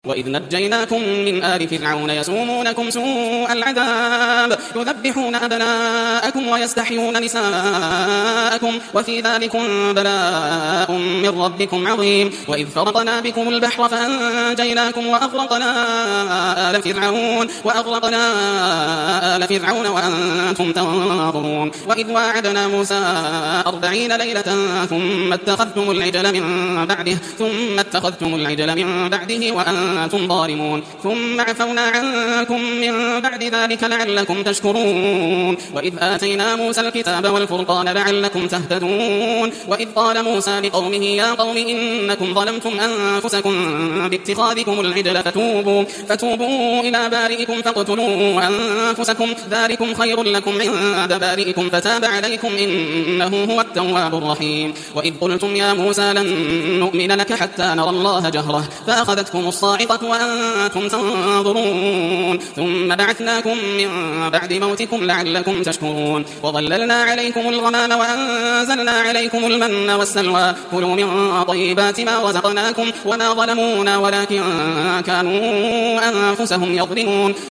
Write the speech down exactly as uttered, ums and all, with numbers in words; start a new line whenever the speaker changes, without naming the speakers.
وإذ نجيناكم من آل فرعون يسومونكم سوء العذاب يذبحون أبناءكم ويستحيون نساءكم وفي ذلكم بلاء من ربكم عظيم. وإذ فرقنا بكم البحر فأنجيناكم وأغرقنا آل فرعون وأغرقنا آل فرعون وأنتم تنظرون. وإذ واعدنا موسى أربعين ليلة ثم اتخذتم العجل من بعده ثم اتخذتم العجل من بعده وأنتم أنتم ظالمون ثم عفونا عنكم من بعد ذلك لعلكم تشكرون. وإذ آتينا موسى الكتاب والفرقان لعلكم تهتدون. وإذ قال موسى لقومه يا قوم إنكم ظلمتم أنفسكم باتخاذكم العجل فتوبوا, فتوبوا إلى بارئكم فاقتلوا أنفسكم ذلكم خير لكم عند بارئكم فتاب عليكم إنه هو التواب الرحيم. وإذ قلتم يا موسى لن نؤمن لك حتى نرى الله جهرة فأخذتكم الصاعقة وأنتم تنظرون ثم بعثناكم من بعد موتكم لعلكم تشكرون. وظللنا عليكم الغمام وأنزلنا عليكم المن والسلوى كلوا من طيبات ما رزقناكم وما ظلمونا ولكن كانوا أنفسهم يظلمون.